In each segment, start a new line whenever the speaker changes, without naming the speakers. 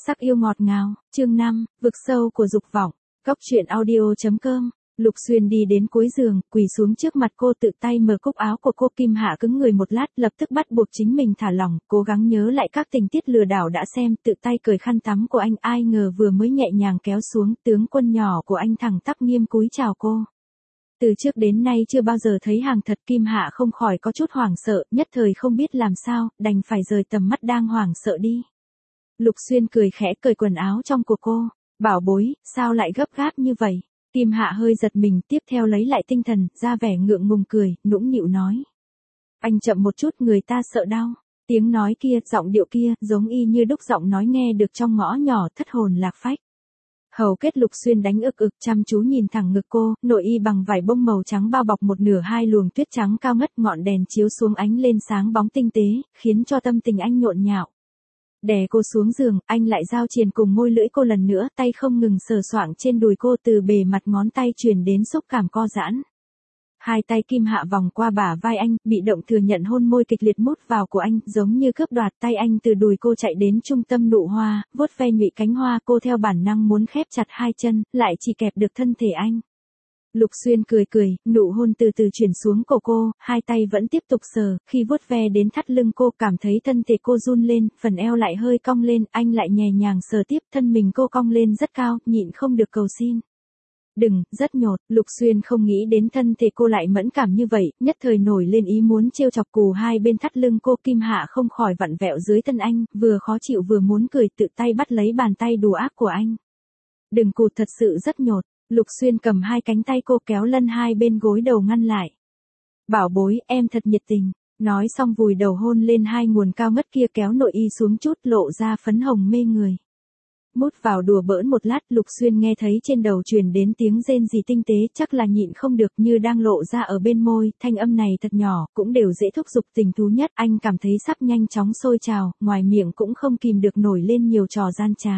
Sắc yêu ngọt ngào, chương 5, vực sâu của dục vọng. Cốc truyện audio.com. Lục Xuyên đi đến cuối giường, quỳ xuống trước mặt cô, tự tay mở cúc áo của cô. Kim Hạ cứng người một lát, lập tức bắt buộc chính mình thả lỏng, cố gắng nhớ lại các tình tiết lừa đảo đã xem, tự tay cởi khăn tắm của anh. Ai ngờ vừa mới nhẹ nhàng kéo xuống, tướng quân nhỏ của anh thẳng tắp nghiêm cúi chào cô. Từ trước đến nay chưa bao giờ thấy hàng thật. Kim Hạ không khỏi có chút hoảng sợ, nhất thời không biết làm sao, đành phải rời tầm mắt đang hoảng sợ đi. Lục Xuyên cười khẽ cởi quần áo trong của cô. Bảo bối, sao lại gấp gáp như vậy? Kim Hạ hơi giật mình, tiếp theo lấy lại tinh thần, ra vẻ ngượng ngùng cười, nũng nịu nói. Anh chậm một chút, người ta sợ đau. Tiếng nói kia, giọng điệu kia, giống y như đúc giọng nói nghe được trong ngõ nhỏ, thất hồn lạc phách. Hầu kết Lục Xuyên đánh ực ực, chăm chú nhìn thẳng ngực cô, nội y bằng vải bông màu trắng bao bọc một nửa hai luồng tuyết trắng cao ngất, ngọn đèn chiếu xuống ánh lên sáng bóng tinh tế, khiến cho tâm tình anh nhộn nhạo. Đè cô xuống giường, anh lại giao triền cùng môi lưỡi cô lần nữa, tay không ngừng sờ soạng trên đùi cô, từ bề mặt ngón tay truyền đến xúc cảm co giãn. Hai tay Kim Hạ vòng qua bả vai anh, bị động thừa nhận hôn môi kịch liệt mút vào của anh, giống như cướp đoạt. Tay anh từ đùi cô chạy đến trung tâm nụ hoa, vuốt ve nhụy cánh hoa. Cô theo bản năng muốn khép chặt hai chân, lại chỉ kẹp được thân thể anh. Lục Xuyên cười cười, nụ hôn từ từ chuyển xuống cổ cô, hai tay vẫn tiếp tục sờ, khi vuốt ve đến thắt lưng cô, cảm thấy thân thể cô run lên, phần eo lại hơi cong lên, anh lại nhẹ nhàng sờ tiếp, thân mình cô cong lên rất cao, nhịn không được cầu xin. Đừng, rất nhột. Lục Xuyên không nghĩ đến thân thể cô lại mẫn cảm như vậy, nhất thời nổi lên ý muốn trêu chọc cù hai bên thắt lưng cô. Kim Hạ không khỏi vặn vẹo dưới thân anh, vừa khó chịu vừa muốn cười, tự tay bắt lấy bàn tay đùa ác của anh. Đừng cụt, thật sự rất nhột. Lục Xuyên cầm hai cánh tay cô kéo lân hai bên gối đầu ngăn lại. Bảo bối, em thật nhiệt tình. Nói xong vùi đầu hôn lên hai nguồn cao ngất kia, kéo nội y xuống chút, lộ ra phấn hồng mê người. Mút vào đùa bỡn một lát, Lục Xuyên nghe thấy trên đầu truyền đến tiếng rên rỉ tinh tế, chắc là nhịn không được, như đang lộ ra ở bên môi. Thanh âm này thật nhỏ, cũng đều dễ thúc giục tình thú nhất. Anh cảm thấy sắp nhanh chóng sôi trào, ngoài miệng cũng không kìm được nổi lên nhiều trò gian trá.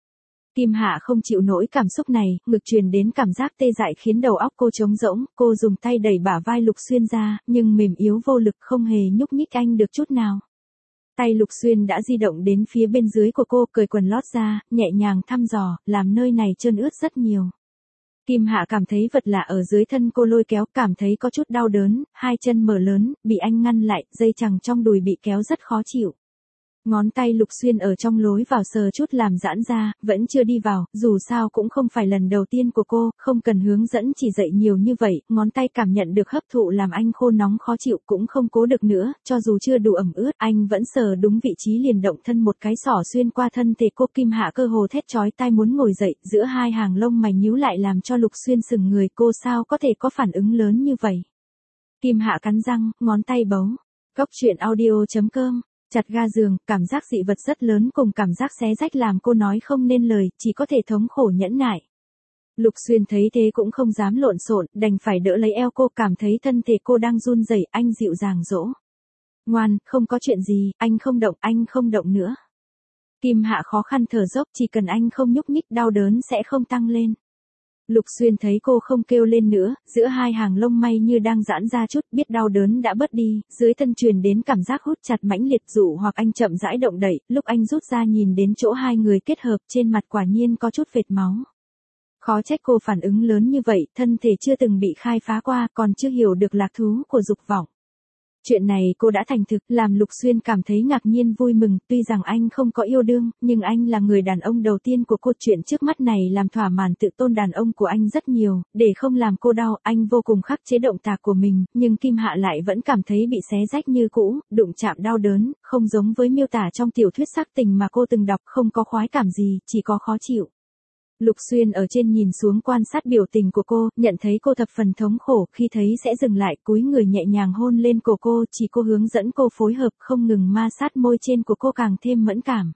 Kim Hạ không chịu nổi cảm xúc này, ngực truyền đến cảm giác tê dại khiến đầu óc cô trống rỗng. Cô dùng tay đẩy bả vai Lục Xuyên ra, nhưng mềm yếu vô lực, không hề nhúc nhích anh được chút nào. Tay Lục Xuyên đã di động đến phía bên dưới của cô, cởi quần lót ra, nhẹ nhàng thăm dò, làm nơi này trơn ướt rất nhiều. Kim Hạ cảm thấy vật lạ ở dưới thân cô lôi kéo, cảm thấy có chút đau đớn, hai chân mở lớn, bị anh ngăn lại, dây chằng trong đùi bị kéo rất khó chịu. Ngón tay Lục Xuyên ở trong lối vào sờ chút làm giãn ra, vẫn chưa đi vào, dù sao cũng không phải lần đầu tiên của cô, không cần hướng dẫn chỉ dạy nhiều như vậy. Ngón tay cảm nhận được hấp thụ làm anh khô nóng khó chịu, cũng không cố được nữa, cho dù chưa đủ ẩm ướt, anh vẫn sờ đúng vị trí liền động thân một cái xỏ xuyên qua thân thể cô. Kim Hạ cơ hồ thét chói tai muốn ngồi dậy, giữa hai hàng lông mày nhíu lại làm cho Lục Xuyên sững người. Cô sao có thể có phản ứng lớn như vậy? Kim Hạ cắn răng, ngón tay bấu. Cốc truyện audio.com. Chặt ga giường, cảm giác dị vật rất lớn cùng cảm giác xé rách làm cô nói không nên lời, chỉ có thể thống khổ nhẫn nại. Lục Xuyên thấy thế cũng không dám lộn xộn, đành phải đỡ lấy eo cô, cảm thấy thân thể cô đang run rẩy, anh dịu dàng dỗ. Ngoan, không có chuyện gì, anh không động nữa. Kim Hạ khó khăn thở dốc, chỉ cần anh không nhúc nhích đau đớn sẽ không tăng lên. Lục Xuyên thấy cô không kêu lên nữa, giữa hai hàng lông mày như đang giãn ra chút, biết đau đớn đã bớt đi, dưới thân truyền đến cảm giác hút chặt mãnh liệt, dụ hoặc anh chậm rãi động đẩy, lúc anh rút ra nhìn đến chỗ hai người kết hợp, trên mặt quả nhiên có chút vệt máu. Khó trách cô phản ứng lớn như vậy, thân thể chưa từng bị khai phá qua, còn chưa hiểu được lạc thú của dục vọng. Chuyện này cô đã thành thực, làm Lục Xuyên cảm thấy ngạc nhiên vui mừng, tuy rằng anh không có yêu đương, nhưng anh là người đàn ông đầu tiên của cô. Chuyện trước mắt này làm thỏa mãn tự tôn đàn ông của anh rất nhiều, để không làm cô đau, anh vô cùng khắc chế động tác của mình, nhưng Kim Hạ lại vẫn cảm thấy bị xé rách như cũ, đụng chạm đau đớn, không giống với miêu tả trong tiểu thuyết sắc tình mà cô từng đọc, không có khoái cảm gì, chỉ có khó chịu. Lục Xuyên ở trên nhìn xuống quan sát biểu tình của cô, nhận thấy cô thập phần thống khổ, khi thấy sẽ dừng lại, cúi người nhẹ nhàng hôn lên cổ cô, chỉ cô hướng dẫn cô phối hợp, không ngừng ma sát môi trên của cô càng thêm mẫn cảm.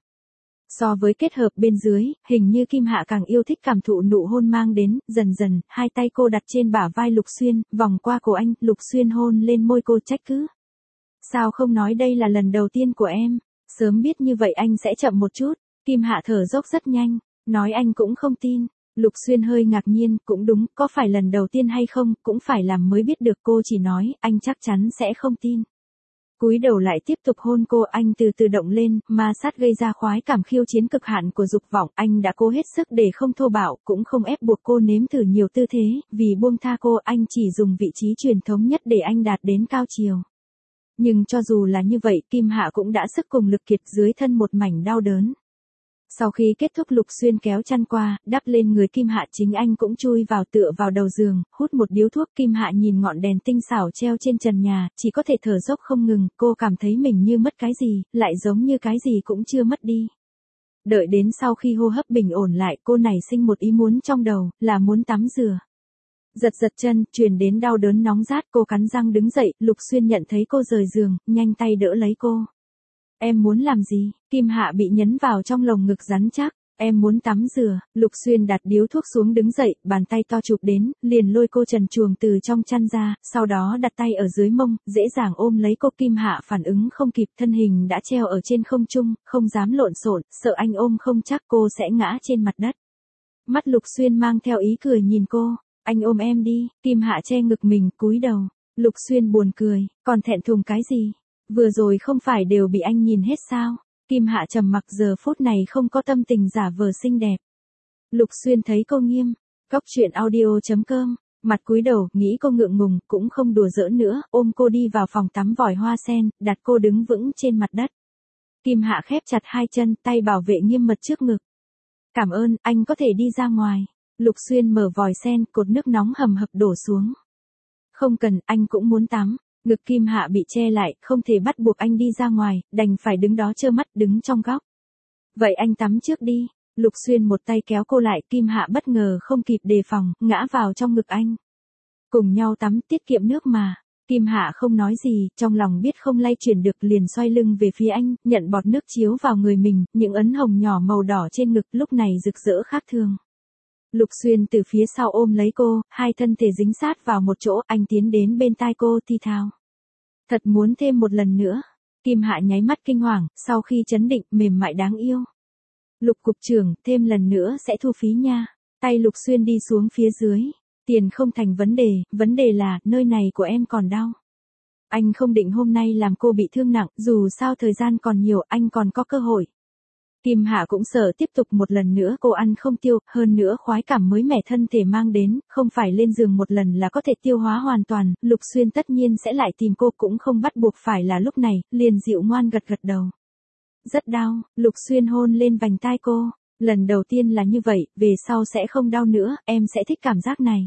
So với kết hợp bên dưới, hình như Kim Hạ càng yêu thích cảm thụ nụ hôn mang đến. Dần dần, hai tay cô đặt trên bả vai Lục Xuyên, vòng qua cổ anh, Lục Xuyên hôn lên môi cô, trách cứ. Sao không nói đây là lần đầu tiên của em, sớm biết như vậy anh sẽ chậm một chút. Kim Hạ thở dốc rất nhanh. Nói anh cũng không tin. Lục Xuyên hơi ngạc nhiên, cũng đúng, có phải lần đầu tiên hay không, cũng phải làm mới biết được. Cô chỉ nói, anh chắc chắn sẽ không tin. Cúi đầu lại tiếp tục hôn cô, anh từ từ động lên, ma sát gây ra khoái cảm khiêu chiến cực hạn của dục vọng, anh đã cố hết sức để không thô bạo, cũng không ép buộc cô nếm thử nhiều tư thế, vì buông tha cô, anh chỉ dùng vị trí truyền thống nhất để anh đạt đến cao chiều. Nhưng cho dù là như vậy, Kim Hạ cũng đã sức cùng lực kiệt, dưới thân một mảnh đau đớn. Sau khi kết thúc, Lục Xuyên kéo chăn qua, đắp lên người Kim Hạ, chính anh cũng chui vào tựa vào đầu giường, hút một điếu thuốc. Kim Hạ nhìn ngọn đèn tinh xảo treo trên trần nhà, chỉ có thể thở dốc không ngừng, cô cảm thấy mình như mất cái gì, lại giống như cái gì cũng chưa mất đi. Đợi đến sau khi hô hấp bình ổn lại, cô nảy sinh một ý muốn trong đầu, là muốn tắm rửa. Giật giật chân, truyền đến đau đớn nóng rát, cô cắn răng đứng dậy, Lục Xuyên nhận thấy cô rời giường, nhanh tay đỡ lấy cô. Em muốn làm gì? Kim Hạ bị nhấn vào trong lồng ngực rắn chắc. Em muốn tắm rửa. Lục Xuyên đặt điếu thuốc xuống đứng dậy, bàn tay to chụp đến, liền lôi cô trần truồng từ trong chăn ra, sau đó đặt tay ở dưới mông, dễ dàng ôm lấy cô. Kim Hạ phản ứng không kịp, thân hình đã treo ở trên không trung, không dám lộn xộn, sợ anh ôm không chắc cô sẽ ngã trên mặt đất. Mắt Lục Xuyên mang theo ý cười nhìn cô. Anh ôm em đi. Kim Hạ che ngực mình, cúi đầu. Lục Xuyên buồn cười, còn thẹn thùng cái gì? Vừa rồi không phải đều bị anh nhìn hết sao? Kim Hạ trầm mặc, giờ phút này không có tâm tình giả vờ xinh đẹp. Lục Xuyên thấy cô nghiêm. Cóc truyện audio.com. Mặt cúi đầu, nghĩ cô ngượng ngùng, cũng không đùa giỡn nữa, ôm cô đi vào phòng tắm vòi hoa sen, đặt cô đứng vững trên mặt đất. Kim Hạ khép chặt hai chân, tay bảo vệ nghiêm mật trước ngực. Cảm ơn, anh có thể đi ra ngoài. Lục Xuyên mở vòi sen, cột nước nóng hầm hập đổ xuống. Không cần, anh cũng muốn tắm. Ngực Kim Hạ bị che lại, không thể bắt buộc anh đi ra ngoài, đành phải đứng đó trơ mắt, đứng trong góc. Vậy anh tắm trước đi. Lục Xuyên một tay kéo cô lại, Kim Hạ bất ngờ không kịp đề phòng, ngã vào trong ngực anh. Cùng nhau tắm, tiết kiệm nước mà. Kim Hạ không nói gì, trong lòng biết không lay chuyển được, liền xoay lưng về phía anh, nhận bọt nước chiếu vào người mình, những ấn hồng nhỏ màu đỏ trên ngực lúc này rực rỡ khác thường. Lục Xuyên từ phía sau ôm lấy cô, hai thân thể dính sát vào một chỗ, anh tiến đến bên tai cô thì thào. Thật muốn thêm một lần nữa. Kim Hạ nháy mắt kinh hoàng, sau khi chấn định, mềm mại đáng yêu. Lục cục trưởng, thêm lần nữa sẽ thu phí nha. Tay Lục Xuyên đi xuống phía dưới. Tiền không thành vấn đề là, nơi này của em còn đau. Anh không định hôm nay làm cô bị thương nặng, dù sao thời gian còn nhiều, anh còn có cơ hội. Kim Hạ cũng sợ tiếp tục một lần nữa cô ăn không tiêu, hơn nữa khoái cảm mới mẻ thân thể mang đến, không phải lên giường một lần là có thể tiêu hóa hoàn toàn, Lục Xuyên tất nhiên sẽ lại tìm cô, cũng không bắt buộc phải là lúc này, liền dịu ngoan gật gật đầu. Rất đau, Lục Xuyên hôn lên vành tai cô, lần đầu tiên là như vậy, về sau sẽ không đau nữa, em sẽ thích cảm giác này.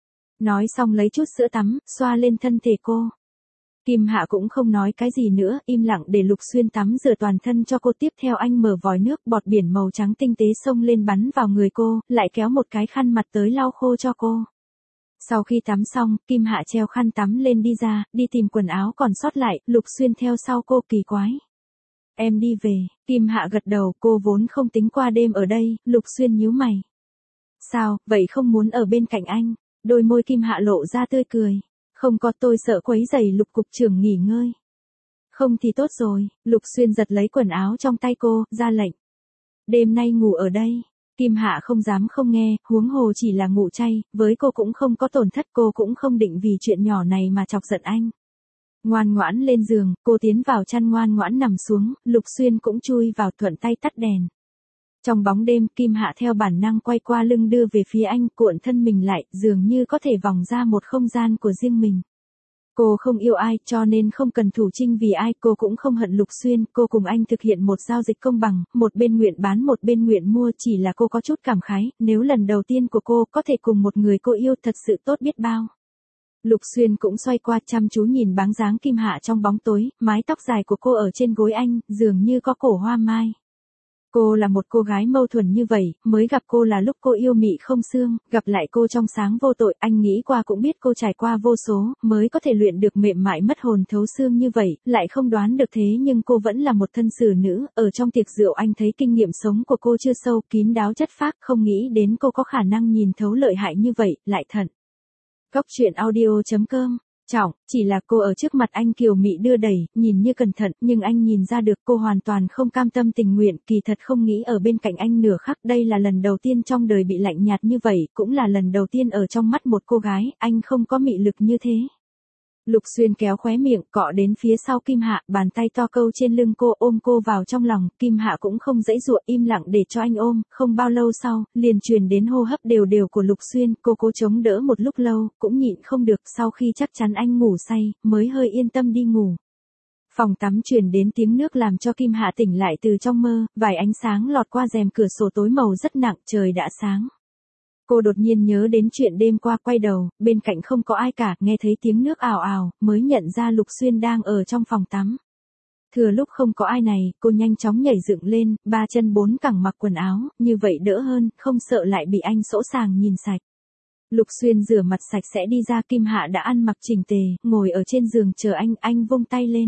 Nói xong lấy chút sữa tắm, xoa lên thân thể cô. Kim Hạ cũng không nói cái gì nữa, im lặng để Lục Xuyên tắm rửa toàn thân cho cô. Tiếp theo anh mở vòi nước, bọt biển màu trắng tinh tế xông lên bắn vào người cô, lại kéo một cái khăn mặt tới lau khô cho cô. Sau khi tắm xong, Kim Hạ treo khăn tắm lên đi ra, đi tìm quần áo còn sót lại, Lục Xuyên theo sau cô, kỳ quái. Em đi về. Kim Hạ gật đầu, cô vốn không tính qua đêm ở đây. Lục Xuyên nhíu mày. Sao, vậy không muốn ở bên cạnh anh? Đôi môi Kim Hạ lộ ra tươi cười. Không có, tôi sợ quấy rầy Lục cục trưởng nghỉ ngơi. Không thì tốt rồi. Lục Xuyên giật lấy quần áo trong tay cô, ra lệnh. Đêm nay ngủ ở đây. Kim Hạ không dám không nghe, huống hồ chỉ là ngủ chay, với cô cũng không có tổn thất, cô cũng không định vì chuyện nhỏ này mà chọc giận anh. Ngoan ngoãn lên giường, cô tiến vào chăn ngoan ngoãn nằm xuống, Lục Xuyên cũng chui vào thuận tay tắt đèn. Trong bóng đêm, Kim Hạ theo bản năng quay qua lưng đưa về phía anh, cuộn thân mình lại, dường như có thể vòng ra một không gian của riêng mình. Cô không yêu ai, cho nên không cần thủ chinh vì ai, cô cũng không hận Lục Xuyên, cô cùng anh thực hiện một giao dịch công bằng, một bên nguyện bán một bên nguyện mua, chỉ là cô có chút cảm khái, nếu lần đầu tiên của cô có thể cùng một người cô yêu thật sự tốt biết bao. Lục Xuyên cũng xoay qua chăm chú nhìn bóng dáng Kim Hạ trong bóng tối, mái tóc dài của cô ở trên gối anh, dường như có cổ hoa mai. Cô là một cô gái mâu thuẫn như vậy, mới gặp cô là lúc cô yêu mị không xương, gặp lại cô trong sáng vô tội, anh nghĩ qua cũng biết cô trải qua vô số, mới có thể luyện được mềm mại mất hồn thấu xương như vậy, lại không đoán được thế nhưng cô vẫn là một thân xử nữ, ở trong tiệc rượu anh thấy kinh nghiệm sống của cô chưa sâu, kín đáo chất phác, không nghĩ đến cô có khả năng nhìn thấu lợi hại như vậy, lại thận. Cóc truyện audio.com. Trọng, chỉ là cô ở trước mặt anh kiều mị đưa đẩy, nhìn như cẩn thận, nhưng anh nhìn ra được cô hoàn toàn không cam tâm tình nguyện, kỳ thật không nghĩ ở bên cạnh anh nửa khắc, đây là lần đầu tiên trong đời bị lạnh nhạt như vậy, cũng là lần đầu tiên ở trong mắt một cô gái, anh không có mị lực như thế. Lục Xuyên kéo khóe miệng, cọ đến phía sau Kim Hạ, bàn tay to câu trên lưng cô, ôm cô vào trong lòng. Kim Hạ cũng không giãy giụa, im lặng để cho anh ôm. Không bao lâu sau, liền truyền đến hô hấp đều đều của Lục Xuyên. Cô cố chống đỡ một lúc lâu, cũng nhịn không được. Sau khi chắc chắn anh ngủ say, mới hơi yên tâm đi ngủ. Phòng tắm truyền đến tiếng nước làm cho Kim Hạ tỉnh lại từ trong mơ. Vài ánh sáng lọt qua rèm cửa sổ tối màu rất nặng, trời đã sáng. Cô đột nhiên nhớ đến chuyện đêm qua, quay đầu, bên cạnh không có ai cả, nghe thấy tiếng nước ào ào, mới nhận ra Lục Xuyên đang ở trong phòng tắm. Thừa lúc không có ai này, cô nhanh chóng nhảy dựng lên, 3 chân 4 cẳng mặc quần áo, như vậy đỡ hơn, không sợ lại bị anh sỗ sàng nhìn sạch. Lục Xuyên rửa mặt sạch sẽ đi ra, Kim Hạ đã ăn mặc chỉnh tề, ngồi ở trên giường chờ anh vung tay lên.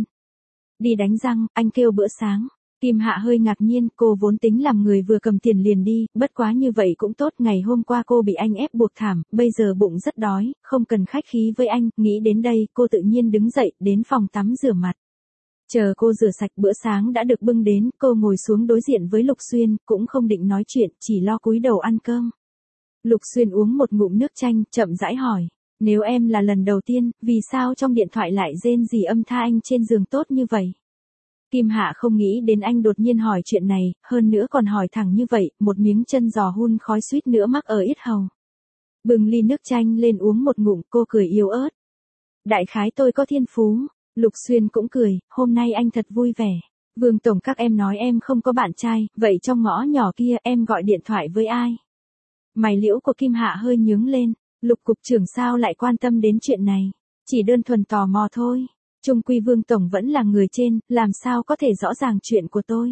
Đi đánh răng, anh kêu bữa sáng. Kim Hạ hơi ngạc nhiên, cô vốn tính làm người vừa cầm tiền liền đi, bất quá như vậy cũng tốt, ngày hôm qua cô bị anh ép buộc thảm, bây giờ bụng rất đói, không cần khách khí với anh, nghĩ đến đây, cô tự nhiên đứng dậy, đến phòng tắm rửa mặt. Chờ cô rửa sạch, bữa sáng đã được bưng đến, cô ngồi xuống đối diện với Lục Xuyên, cũng không định nói chuyện, chỉ lo cúi đầu ăn cơm. Lục Xuyên uống một ngụm nước chanh, chậm rãi hỏi, nếu em là lần đầu tiên, vì sao trong điện thoại lại rên rỉ âm tha anh trên giường tốt như vậy? Kim Hạ không nghĩ đến anh đột nhiên hỏi chuyện này, hơn nữa còn hỏi thẳng như vậy, một miếng chân giò hun khói suýt nữa mắc ở yết hầu. Bừng ly nước chanh lên uống một ngụm, cô cười yếu ớt. Đại khái tôi có thiên phú. Lục Xuyên cũng cười, hôm nay anh thật vui vẻ. Vương tổng các em nói em không có bạn trai, vậy trong ngõ nhỏ kia em gọi điện thoại với ai? Mày liễu của Kim Hạ hơi nhướng lên, Lục cục trưởng sao lại quan tâm đến chuyện này? Chỉ đơn thuần tò mò thôi. Chung quy Vương tổng vẫn là người trên, làm sao có thể rõ ràng chuyện của tôi?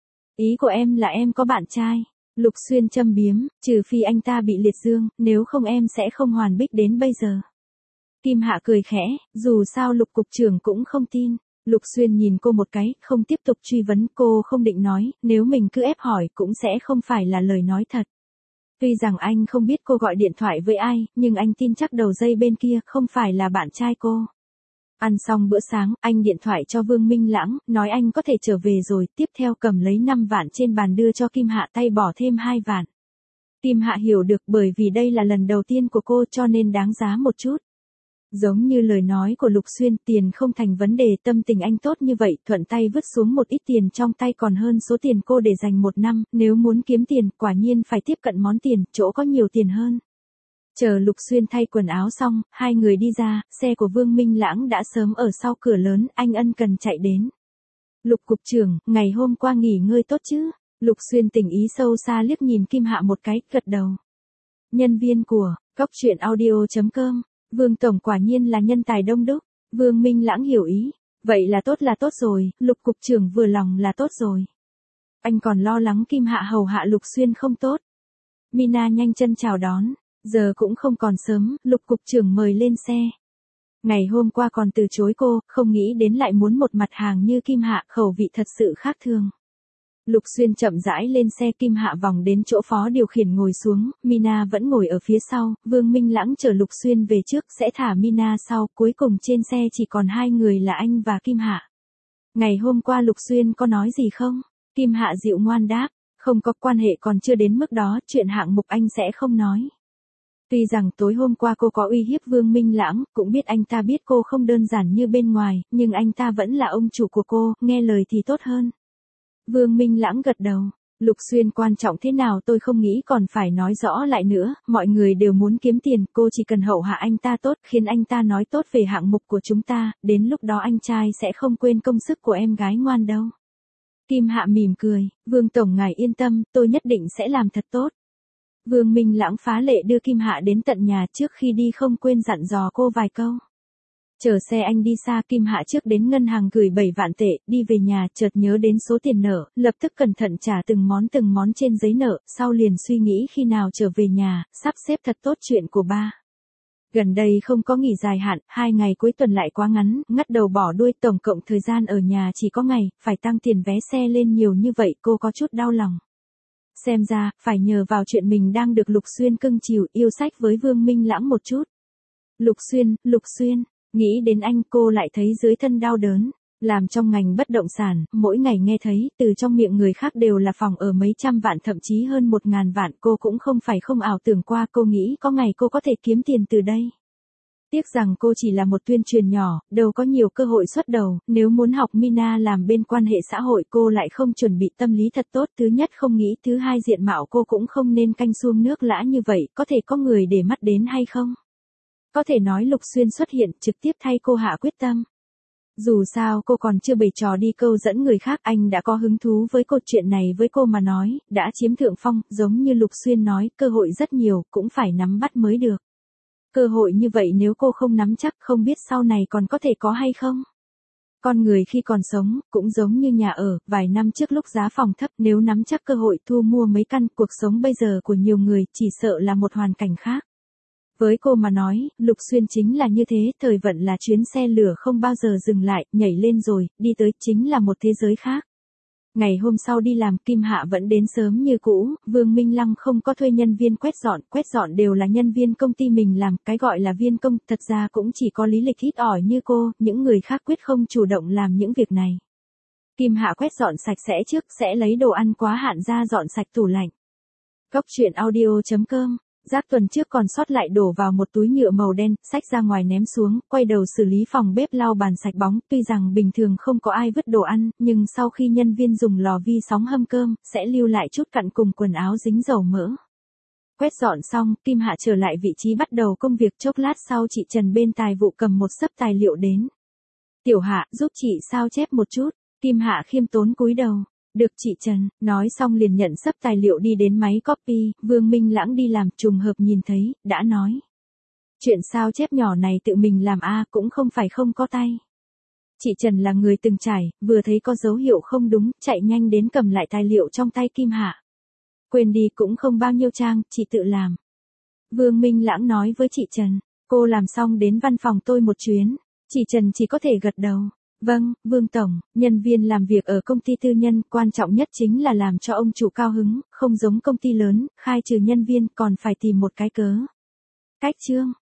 Ý của em là em có bạn trai. Lục Xuyên châm biếm, trừ phi anh ta bị liệt dương, nếu không em sẽ không hoàn bích đến bây giờ. Kim Hạ cười khẽ, dù sao Lục cục trưởng cũng không tin. Lục Xuyên nhìn cô một cái, không tiếp tục truy vấn, cô không định nói, nếu mình cứ ép hỏi cũng sẽ không phải là lời nói thật. Tuy rằng anh không biết cô gọi điện thoại với ai, nhưng anh tin chắc đầu dây bên kia không phải là bạn trai cô. Ăn xong bữa sáng, anh điện thoại cho Vương Minh Lãng, nói anh có thể trở về rồi, tiếp theo cầm lấy 5 vạn trên bàn đưa cho Kim Hạ, tay bỏ thêm 2 vạn. Kim Hạ hiểu được, bởi vì đây là lần đầu tiên của cô cho nên đáng giá một chút. Giống như lời nói của Lục Xuyên, tiền không thành vấn đề, tâm tình anh tốt như vậy, thuận tay vứt xuống một ít tiền trong tay còn hơn số tiền cô để dành 1 năm, nếu muốn kiếm tiền, quả nhiên phải tiếp cận món tiền, chỗ có nhiều tiền hơn. Chờ Lục Xuyên thay quần áo xong, hai người đi ra, xe của Vương Minh Lãng đã sớm ở sau cửa lớn, anh ân cần chạy đến. Lục cục trưởng, ngày hôm qua nghỉ ngơi tốt chứ? Lục Xuyên tình ý sâu xa liếc nhìn Kim Hạ một cái, gật đầu. Nhân viên của Cóc Truyện Audio.com, Vương tổng quả nhiên là nhân tài đông đúc. Vương Minh Lãng hiểu ý, vậy là tốt rồi, Lục cục trưởng vừa lòng là tốt rồi. Anh còn lo lắng Kim Hạ hầu hạ Lục Xuyên không tốt. Mina nhanh chân chào đón. Giờ cũng không còn sớm, Lục cục trưởng mời lên xe. Ngày hôm qua còn từ chối cô, không nghĩ đến lại muốn một mặt hàng như Kim Hạ, khẩu vị thật sự khác thường. Lục Xuyên chậm rãi lên xe, Kim Hạ vòng đến chỗ phó điều khiển ngồi xuống, Mina vẫn ngồi ở phía sau, Vương Minh Lãng chở Lục Xuyên về trước sẽ thả Mina sau, cuối cùng trên xe chỉ còn hai người là anh và Kim Hạ. Ngày hôm qua Lục Xuyên có nói gì không? Kim Hạ dịu ngoan đáp, không có, quan hệ còn chưa đến mức đó, chuyện hạng mục anh sẽ không nói. Tuy rằng tối hôm qua cô có uy hiếp Vương Minh Lãng, cũng biết anh ta biết cô không đơn giản như bên ngoài, nhưng anh ta vẫn là ông chủ của cô, nghe lời thì tốt hơn. Vương Minh Lãng gật đầu, Lục Xuyên quan trọng thế nào tôi không nghĩ còn phải nói rõ lại nữa, mọi người đều muốn kiếm tiền, cô chỉ cần hậu hạ anh ta tốt, khiến anh ta nói tốt về hạng mục của chúng ta, đến lúc đó anh trai sẽ không quên công sức của em gái ngoan đâu. Kim Hạ mỉm cười, Vương tổng ngài yên tâm, tôi nhất định sẽ làm thật tốt. Vương Minh Lãng phá lệ đưa Kim Hạ đến tận nhà, trước khi đi không quên dặn dò cô vài câu. Chờ xe anh đi xa, Kim Hạ trước đến ngân hàng gửi 7 vạn tệ, đi về nhà, chợt nhớ đến số tiền nợ, lập tức cẩn thận trả từng món trên giấy nợ, sau liền suy nghĩ khi nào trở về nhà, sắp xếp thật tốt chuyện của ba. Gần đây không có nghỉ dài hạn, 2 ngày cuối tuần lại quá ngắn, ngắt đầu bỏ đuôi, tổng cộng thời gian ở nhà chỉ có ngày, phải tăng tiền vé xe lên nhiều như vậy, cô có chút đau lòng. Xem ra, phải nhờ vào chuyện mình đang được Lục Xuyên cưng chiều, yêu sách với Vương Minh Lãng một chút. Lục Xuyên, nghĩ đến anh cô lại thấy dưới thân đau đớn. Làm trong ngành bất động sản, mỗi ngày nghe thấy, từ trong miệng người khác đều là phòng ở mấy trăm vạn thậm chí hơn 1.000 vạn, cô cũng không phải không ảo tưởng qua, cô nghĩ có ngày cô có thể kiếm tiền từ đây. Tiếc rằng cô chỉ là một tuyên truyền nhỏ, đâu có nhiều cơ hội xuất đầu, nếu muốn học Mina làm bên quan hệ xã hội cô lại không chuẩn bị tâm lý thật tốt, thứ nhất không nghĩ, thứ hai diện mạo cô cũng không nên canh xuông nước lã như vậy, có thể có người để mắt đến hay không? Có thể nói Lục Xuyên xuất hiện trực tiếp thay cô hạ quyết tâm. Dù sao cô còn chưa bày trò đi câu dẫn người khác, anh đã có hứng thú với câu chuyện này, với cô mà nói, đã chiếm thượng phong, giống như Lục Xuyên nói, cơ hội rất nhiều, cũng phải nắm bắt mới được. Cơ hội như vậy nếu cô không nắm chắc không biết sau này còn có thể có hay không. Con người khi còn sống, cũng giống như nhà ở, vài năm trước lúc giá phòng thấp nếu nắm chắc cơ hội thu mua mấy căn, cuộc sống bây giờ của nhiều người chỉ sợ là một hoàn cảnh khác. Với cô mà nói, Lục Xuyên chính là như thế, thời vận là chuyến xe lửa không bao giờ dừng lại, nhảy lên rồi, đi tới chính là một thế giới khác. Ngày hôm sau đi làm, Kim Hạ vẫn đến sớm như cũ, Vương Minh Lăng không có thuê nhân viên quét dọn đều là nhân viên công ty mình làm, cái gọi là viên công, thật ra cũng chỉ có lý lịch ít ỏi như cô, những người khác quyết không chủ động làm những việc này. Kim Hạ quét dọn sạch sẽ trước, sẽ lấy đồ ăn quá hạn ra dọn sạch tủ lạnh. Cốc truyện audio.com. Rác tuần trước còn sót lại đổ vào một túi nhựa màu đen, xách ra ngoài ném xuống, quay đầu xử lý phòng bếp lau bàn sạch bóng, tuy rằng bình thường không có ai vứt đồ ăn, nhưng sau khi nhân viên dùng lò vi sóng hâm cơm, sẽ lưu lại chút cặn cùng quần áo dính dầu mỡ. Quét dọn xong, Kim Hạ trở lại vị trí bắt đầu công việc, chốc lát sau chị Trần bên tài vụ cầm một xấp tài liệu đến. Tiểu Hạ, giúp chị sao chép một chút. Kim Hạ khiêm tốn cúi đầu. Được chị Trần, nói xong liền nhận xấp tài liệu đi đến máy copy, Vương Minh Lãng đi làm, trùng hợp nhìn thấy, đã nói. Chuyện sao chép nhỏ này tự mình làm cũng không phải không có tay. Chị Trần là người từng trải, vừa thấy có dấu hiệu không đúng, chạy nhanh đến cầm lại tài liệu trong tay Kim Hạ. Quên đi, cũng không bao nhiêu trang, chị tự làm. Vương Minh Lãng nói với chị Trần, cô làm xong đến văn phòng tôi một chuyến. Chị Trần chỉ có thể gật đầu. Vâng, Vương Tổng, nhân viên làm việc ở công ty tư nhân, quan trọng nhất chính là làm cho ông chủ cao hứng, không giống công ty lớn, khai trừ nhân viên còn phải tìm một cái cớ. Cách chương.